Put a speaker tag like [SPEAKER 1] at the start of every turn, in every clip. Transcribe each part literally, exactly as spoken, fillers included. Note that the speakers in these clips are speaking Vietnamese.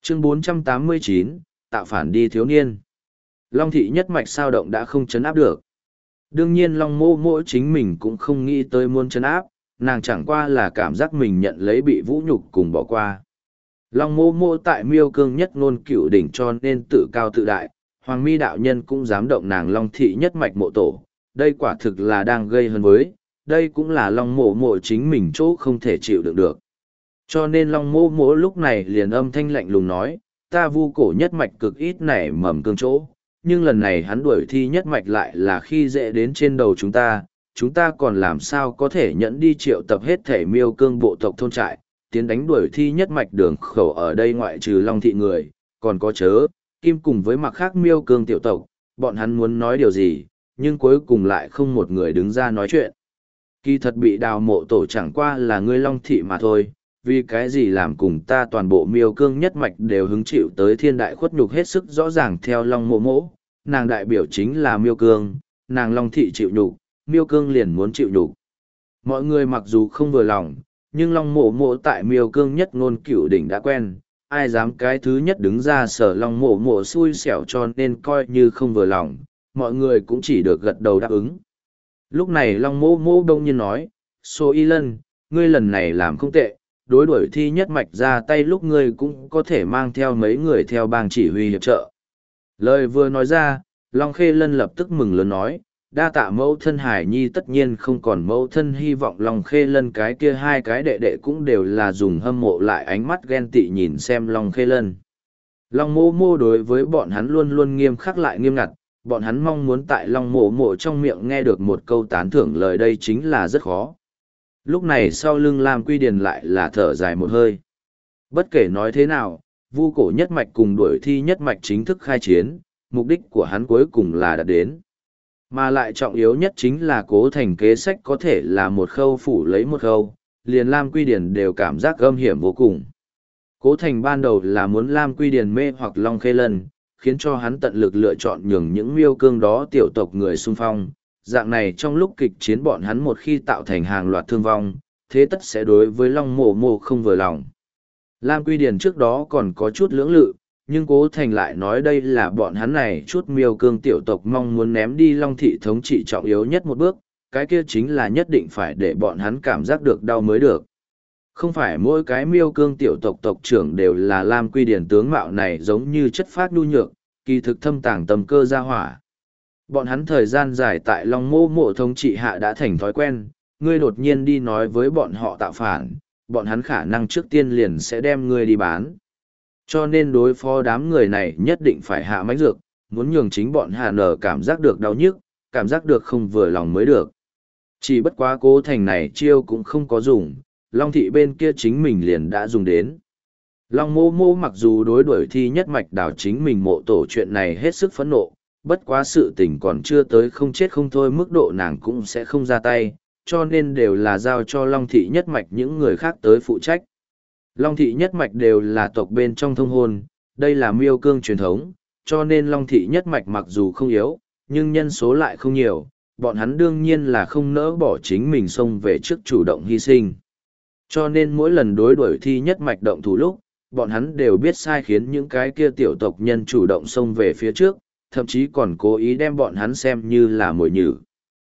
[SPEAKER 1] Chương bốn trăm tám mươi chín, tạo phản đi thiếu niên. Long thị nhất mạch sao động đã không chấn áp được. Đương nhiên Long mô mỗ chính mình cũng không nghĩ tới muốn chấn áp, nàng chẳng qua là cảm giác mình nhận lấy bị vũ nhục cùng bỏ qua. Long mô mỗ tại miêu cương nhất ngôn cửu đỉnh cho nên tự cao tự đại, hoàng mi đạo nhân cũng dám động nàng Long thị nhất mạch mộ tổ, đây quả thực là đang gây hấn với, đây cũng là Long mộ mộ chính mình chỗ không thể chịu đựng được. Cho nên Long mô mỗ lúc này liền âm thanh lạnh lùng nói, ta vu cổ nhất mạch cực ít nảy mầm cương chỗ, nhưng lần này hắn đuổi thi nhất mạch lại là khi dễ đến trên đầu chúng ta, chúng ta còn làm sao có thể nhẫn đi triệu tập hết thể miêu cương bộ tộc thôn trại, tiến đánh đuổi thi nhất mạch đường khẩu ở đây ngoại trừ Long thị người, còn có chớ, kim cùng với mặc khác miêu cương tiểu tộc, bọn hắn muốn nói điều gì, nhưng cuối cùng lại không một người đứng ra nói chuyện. Kỳ thật bị đào mộ tổ chẳng qua là ngươi Long thị mà thôi, vì cái gì làm cùng ta toàn bộ miêu cương nhất mạch đều hứng chịu tới thiên đại khuất nhục hết sức rõ ràng theo Long mộ mỗ, nàng đại biểu chính là miêu cương, nàng Long thị chịu nhục, miêu cương liền muốn chịu nhục. Mọi người mặc dù không vừa lòng, nhưng Long mộ mộ tại miêu cương nhất ngôn cửu đỉnh đã quen, ai dám cái thứ nhất đứng ra sở Long mộ mộ xui xẻo cho nên coi như không vừa lòng, mọi người cũng chỉ được gật đầu đáp ứng. Lúc này Long mộ mộ đông nhiên nói, Sô Y Lân, ngươi lần này làm không tệ, đối đuổi thi nhất mạch ra tay lúc ngươi cũng có thể mang theo mấy người theo bang chỉ huy hiệp trợ. Lời vừa nói ra, Long Khê Lân lập tức mừng lớn nói, đa tạ mẫu thân Hải Nhi tất nhiên không còn mẫu thân hy vọng Long Khê Lân cái kia hai cái đệ đệ cũng đều là dùng hâm mộ lại ánh mắt ghen tị nhìn xem Long Khê Lân. Long mô mô đối với bọn hắn luôn luôn nghiêm khắc lại nghiêm ngặt, bọn hắn mong muốn tại Long mộ mộ trong miệng nghe được một câu tán thưởng lời đây chính là rất khó. Lúc này sau lưng Lam Quy Điền lại là thở dài một hơi. Bất kể nói thế nào, vu cổ nhất mạch cùng đuổi thi nhất mạch chính thức khai chiến, mục đích của hắn cuối cùng là đạt đến. Mà lại trọng yếu nhất chính là cố thành kế sách có thể là một khâu phủ lấy một khâu, liền Lam Quy Điền đều cảm giác gâm hiểm vô cùng. Cố thành ban đầu là muốn Lam Quy Điền mê hoặc Long Khê Lân, khiến cho hắn tận lực lựa chọn nhường những miêu cương đó tiểu tộc người xung phong. Dạng này trong lúc kịch chiến bọn hắn một khi tạo thành hàng loạt thương vong, thế tất sẽ đối với Long mộ mộ không vừa lòng. Lam Quy Điền trước đó còn có chút lưỡng lự, nhưng Cố Thành lại nói đây là bọn hắn này chút miêu cương tiểu tộc mong muốn ném đi Long thị thống trị trọng yếu nhất một bước, cái kia chính là nhất định phải để bọn hắn cảm giác được đau mới được. Không phải mỗi cái miêu cương tiểu tộc tộc trưởng đều là Lam Quy Điền tướng mạo này giống như chất phát nhu nhược, kỳ thực thâm tàng tầm cơ gia hỏa. Bọn hắn thời gian dài tại Long mô mộ thống trị hạ đã thành thói quen, ngươi đột nhiên đi nói với bọn họ tạo phản, bọn hắn khả năng trước tiên liền sẽ đem ngươi đi bán. Cho nên đối phó đám người này nhất định phải hạ mãnh dược, muốn nhường chính bọn hạ nở cảm giác được đau nhức, cảm giác được không vừa lòng mới được. Chỉ bất quá Cố Thành này chiêu cũng không có dùng, Long thị bên kia chính mình liền đã dùng đến. Long mô mô mặc dù đối đuổi thi nhất mạch đảo chính mình mộ tổ chuyện này hết sức phẫn nộ, bất quá sự tình còn chưa tới không chết không thôi mức độ nàng cũng sẽ không ra tay, cho nên đều là giao cho Long thị nhất mạch những người khác tới phụ trách. Long thị nhất mạch đều là tộc bên trong thông hôn, đây là miêu cương truyền thống, cho nên Long thị nhất mạch mặc dù không yếu, nhưng nhân số lại không nhiều, bọn hắn đương nhiên là không nỡ bỏ chính mình xông về trước chủ động hy sinh. Cho nên mỗi lần đối đuổi thi nhất mạch động thủ lúc, bọn hắn đều biết sai khiến những cái kia tiểu tộc nhân chủ động xông về phía trước, thậm chí còn cố ý đem bọn hắn xem như là mồi nhử.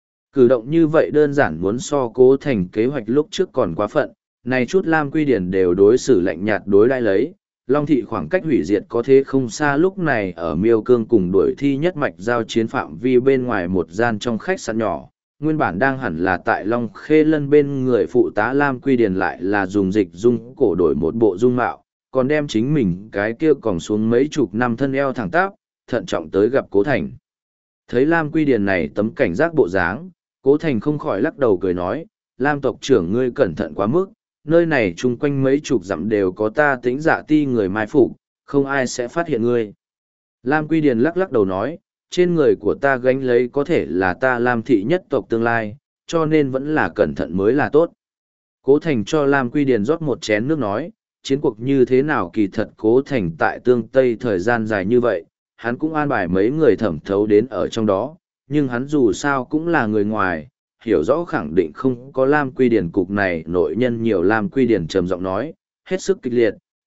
[SPEAKER 1] Cử động như vậy đơn giản muốn so Cố Thành kế hoạch lúc trước còn quá phận, này chút Lam Quy Điển đều đối xử lạnh nhạt đối đãi lấy, Long thị khoảng cách hủy diệt có thế không xa lúc này ở miêu cương cùng đuổi thi nhất mạch giao chiến phạm vi bên ngoài một gian trong khách sạn nhỏ, nguyên bản đang hẳn là tại Long Khê Lân bên người phụ tá Lam Quy Điển lại là dùng dịch dung cổ đổi một bộ dung mạo, còn đem chính mình cái kia còn xuống mấy chục năm thân eo thẳng tắp, thận trọng tới gặp Cố Thành. Thấy Lam Quy Điển này tấm cảnh giác bộ dáng, Cố Thành không khỏi lắc đầu cười nói, Lam tộc trưởng ngươi cẩn thận quá mức, nơi này chung quanh mấy chục dặm đều có ta tính dạ ti người mai phục, không ai sẽ phát hiện ngươi. Lam Quy Điền lắc lắc đầu nói, trên người của ta gánh lấy có thể là ta Lam thị nhất tộc tương lai, cho nên vẫn là cẩn thận mới là tốt. Cố Thành cho Lam Quy Điền rót một chén nước nói, chiến cuộc như thế nào kỳ thật Cố Thành tại tương Tây thời gian dài như vậy, hắn cũng an bài mấy người thẩm thấu đến ở trong đó, nhưng hắn dù sao cũng là người ngoài, hiểu rõ khẳng định không có Lam Quy Điển cục này nội nhân nhiều. Lam Quy Điển trầm giọng nói, hết sức kịch liệt,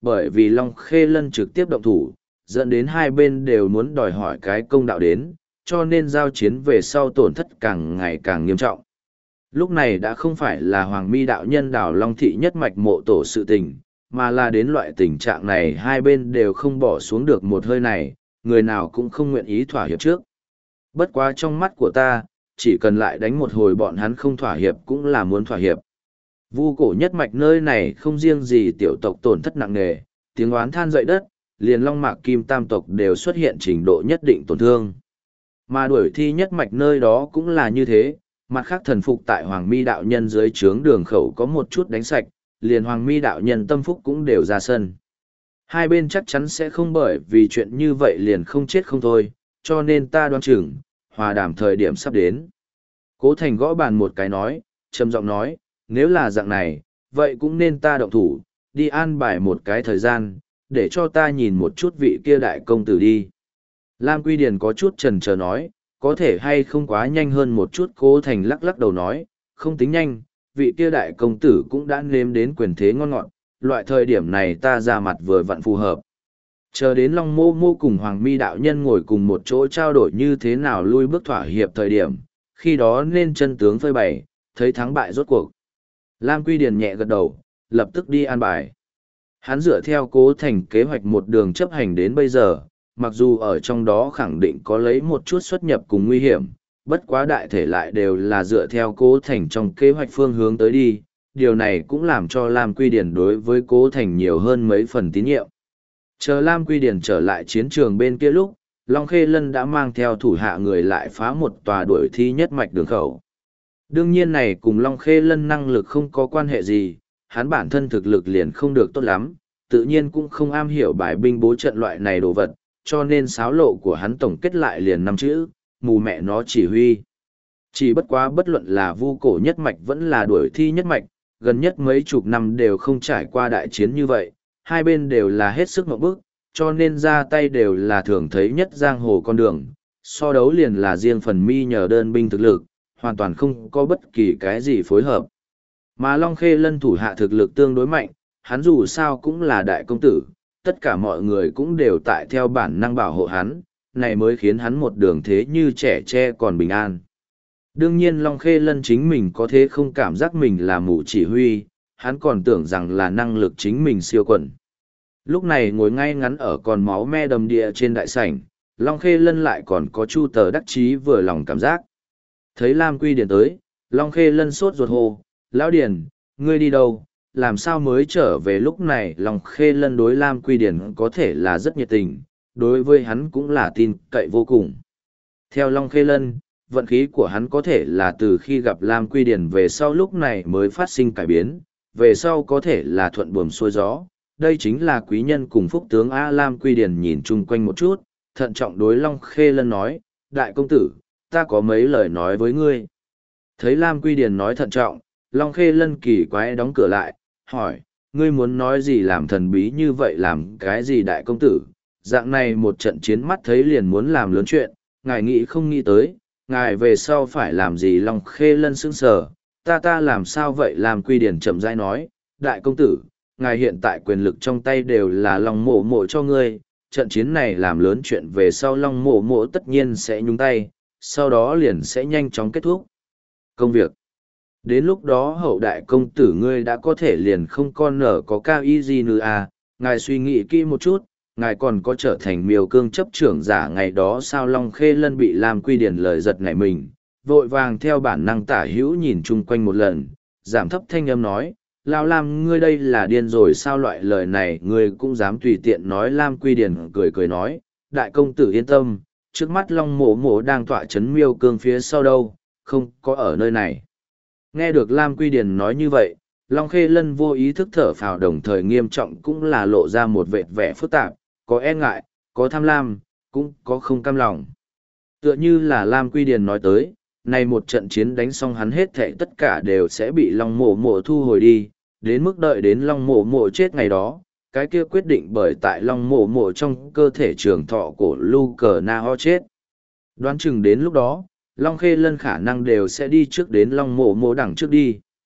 [SPEAKER 1] bởi vì Long Khê Lân trực tiếp động thủ, dẫn đến hai bên đều muốn đòi hỏi cái công đạo đến, cho nên giao chiến về sau tổn thất càng ngày càng nghiêm trọng. Lúc này đã không phải là Hoàng Mi đạo nhân đảo Long Thị nhất mạch mộ tổ sự tình, mà là đến loại tình trạng này hai bên đều không bỏ xuống được một hơi này, người nào cũng không nguyện ý thỏa hiệp trước. Bất quá trong mắt của ta, chỉ cần lại đánh một hồi bọn hắn không thỏa hiệp cũng là muốn thỏa hiệp. Vu cổ nhất mạch nơi này không riêng gì tiểu tộc tổn thất nặng nề, tiếng oán than dậy đất, liền Long Mạc Kim tam tộc đều xuất hiện trình độ nhất định tổn thương. Mà đuổi thi nhất mạch nơi đó cũng là như thế, mặt khác thần phục tại Hoàng Mi đạo nhân dưới trướng đường khẩu có một chút đánh sạch, liền Hoàng Mi đạo nhân tâm phúc cũng đều ra sân. Hai bên chắc chắn sẽ không bởi vì chuyện như vậy liền không chết không thôi, cho nên ta đoán chừng, hòa đàm thời điểm sắp đến. Cố Thành gõ bàn một cái nói, trầm giọng nói, nếu là dạng này, vậy cũng nên ta động thủ, đi an bài một cái thời gian, để cho ta nhìn một chút vị kia đại công tử đi. Lam Quy Điền có chút chần chờ nói, có thể hay không quá nhanh hơn một chút. Cố Thành lắc lắc đầu nói, không tính nhanh, vị kia đại công tử cũng đã nếm đến quyền thế ngon ngọt, loại thời điểm này ta ra mặt vừa vặn phù hợp. Chờ đến Long Mô Mô cùng Hoàng Mi đạo nhân ngồi cùng một chỗ trao đổi như thế nào lui bước thỏa hiệp thời điểm, khi đó nên chân tướng phơi bày, thấy thắng bại rốt cuộc. Lam Quy Điền nhẹ gật đầu, lập tức đi an bài. Hắn dựa theo Cố Thành kế hoạch một đường chấp hành đến bây giờ, mặc dù ở trong đó khẳng định có lấy một chút xuất nhập cùng nguy hiểm, bất quá đại thể lại đều là dựa theo Cố Thành trong kế hoạch phương hướng tới đi, điều này cũng làm cho Lam Quy Điền đối với Cố Thành nhiều hơn mấy phần tín nhiệm. Chờ Lam Quy Điền trở lại chiến trường bên kia lúc, Long Khê Lân đã mang theo thủ hạ người lại phá một tòa đuổi thi nhất mạch đường khẩu. Đương nhiên này cùng Long Khê Lân năng lực không có quan hệ gì, hắn bản thân thực lực liền không được tốt lắm, tự nhiên cũng không am hiểu bài binh bố trận loại này đồ vật, cho nên sáo lộ của hắn tổng kết lại liền năm chữ, mù mẹ nó chỉ huy. Chỉ bất quá bất luận là vu cổ nhất mạch vẫn là đuổi thi nhất mạch, gần nhất mấy chục năm đều không trải qua đại chiến như vậy, hai bên đều là hết sức ngộp bức, cho nên ra tay đều là thường thấy nhất giang hồ con đường, so đấu liền là riêng phần mi nhờ đơn binh thực lực, hoàn toàn không có bất kỳ cái gì phối hợp. Mà Long Khê Lân thủ hạ thực lực tương đối mạnh, hắn dù sao cũng là đại công tử, tất cả mọi người cũng đều tại theo bản năng bảo hộ hắn, này mới khiến hắn một đường thế như trẻ tre còn bình an. Đương nhiên Long Khê Lân chính mình có thế không cảm giác mình là mù chỉ huy, hắn còn tưởng rằng là năng lực chính mình siêu quần. Lúc này ngồi ngay ngắn ở còn máu me đầm địa trên đại sảnh, Long Khê Lân lại còn có chu tờ đắc chí vừa lòng cảm giác. Thấy Lam Quy Điền tới, Long Khê Lân sốt ruột hồ, Lão Điền, ngươi đi đâu, làm sao mới trở về lúc này. Long Khê Lân đối Lam Quy Điền có thể là rất nhiệt tình, đối với hắn cũng là tin cậy vô cùng. Theo Long Khê Lân, vận khí của hắn có thể là từ khi gặp Lam Quy Điền về sau lúc này mới phát sinh cải biến, về sau có thể là thuận buồm xuôi gió. Đây chính là quý nhân cùng phúc tướng A. Lam Quy Điền nhìn chung quanh một chút, thận trọng đối Long Khê Lân nói, đại công tử, ta có mấy lời nói với ngươi. Thấy Lam Quy Điền nói thận trọng, Long Khê Lân kỳ quái đóng cửa lại, hỏi, ngươi muốn nói gì làm thần bí như vậy, làm cái gì đại công tử, dạng này một trận chiến mắt thấy liền muốn làm lớn chuyện, ngài nghĩ không nghĩ tới, ngài về sau phải làm gì. Long Khê Lân sững sờ, ta ta làm sao vậy. Lam Quy Điền chậm rãi nói, đại công tử, ngài hiện tại quyền lực trong tay đều là Long mộ mộ cho ngươi, trận chiến này làm lớn chuyện về sau Long mộ mộ tất nhiên sẽ nhúng tay, sau đó liền sẽ nhanh chóng kết thúc công việc. Đến lúc đó hậu đại công tử ngươi đã có thể liền không con nở có cao ý gì nữa à, ngài suy nghĩ kỹ một chút, ngài còn có trở thành miêu cương chấp trưởng giả ngày đó sao. Long Khê Lân bị Lam Quy Điền lời giật nảy mình, vội vàng theo bản năng tả hữu nhìn chung quanh một lần, giảm thấp thanh âm nói, Lão Lam ngươi đây là điên rồi sao, loại lời này ngươi cũng dám tùy tiện nói. Lam Quy Điền cười cười nói, đại công tử yên tâm, trước mắt Long mộ mộ đang tọa chấn miêu cương phía sau đâu, không có ở nơi này. Nghe được Lam Quy Điền nói như vậy, Long Khê Lân vô ý thức thở phào, đồng thời nghiêm trọng cũng là lộ ra một vệt vẻ phức tạp, có e ngại, có tham lam, cũng có không cam lòng. Tựa như là Lam Quy Điền nói tới, này một trận chiến đánh xong hắn hết thảy tất cả đều sẽ bị Long mộ mộ thu hồi đi, đến mức đợi đến Long mộ mộ chết ngày đó, cái kia quyết định bởi tại Long mộ mộ trong cơ thể trường thọ của Lu Cờ Na Ho chết. Đoán chừng đến lúc đó, Long Khê Lân khả năng đều sẽ đi trước đến Long mộ mộ đằng trước đi.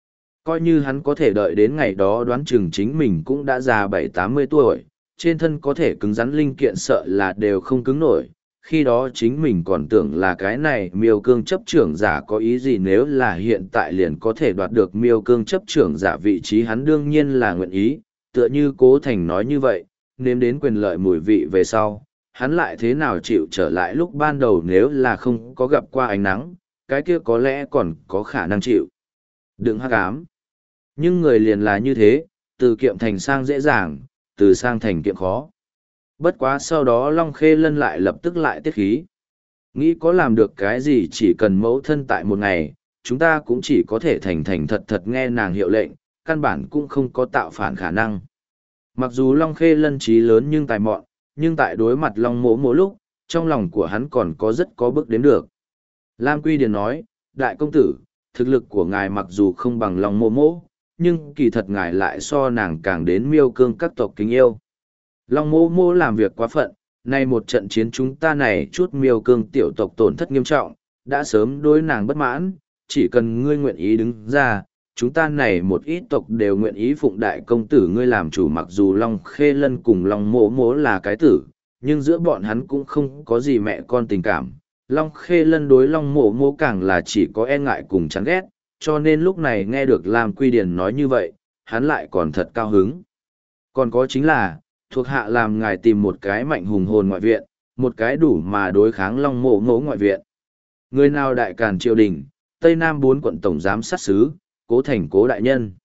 [SPEAKER 1] Coi như hắn có thể đợi đến ngày đó đoán chừng chính mình cũng đã già bảy tám mươi tuổi, trên thân có thể cứng rắn linh kiện sợ là đều không cứng nổi. Khi đó chính mình còn tưởng là cái này miêu cương chấp trưởng giả có ý gì, nếu là hiện tại liền có thể đoạt được miêu cương chấp trưởng giả vị trí, hắn đương nhiên là nguyện ý, tựa như Cố Thành nói như vậy, nếm đến quyền lợi mùi vị về sau, hắn lại thế nào chịu trở lại lúc ban đầu, nếu là không có gặp qua ánh nắng, cái kia có lẽ còn có khả năng chịu. Đừng hắc ám. Nhưng người liền là như thế, từ kiệm thành sang dễ dàng, từ sang thành kiệm khó. Bất quá sau đó Long Khê Lân lại lập tức lại tiết khí. Nghĩ có làm được cái gì, chỉ cần mẫu thân tại một ngày, chúng ta cũng chỉ có thể thành thành thật thật nghe nàng hiệu lệnh, căn bản cũng không có tạo phản khả năng. Mặc dù Long Khê Lân trí lớn nhưng tài mọn, nhưng tại đối mặt Long Mỗ Mỗ lúc, trong lòng của hắn còn có rất có bước đếm được. Lam Quy Điền nói, đại công tử, thực lực của ngài mặc dù không bằng Long Mỗ Mỗ, nhưng kỳ thật ngài lại so nàng càng đến miêu cương các tộc kính yêu. Long Mỗ Mỗ làm việc quá phận, nay một trận chiến chúng ta này chút miêu cương tiểu tộc tổn thất nghiêm trọng, đã sớm đối nàng bất mãn, chỉ cần ngươi nguyện ý đứng ra, chúng ta này một ít tộc đều nguyện ý phụng đại công tử ngươi làm chủ. Mặc dù Long Khê Lân cùng Long Mỗ Mỗ là cái tử, nhưng giữa bọn hắn cũng không có gì mẹ con tình cảm. Long Khê Lân đối Long Mỗ Mỗ càng là chỉ có e ngại cùng chán ghét, cho nên lúc này nghe được Lam Quy Điền nói như vậy, hắn lại còn thật cao hứng. Còn có chính là, thuộc hạ làm ngài tìm một cái mạnh hùng hồn ngoại viện, một cái đủ mà đối kháng Long Mỗ Mỗ ngoại viện. Người nào đại càn triều đình, Tây Nam bốn quận tổng giám sát sứ, Cố Thành Cố đại nhân.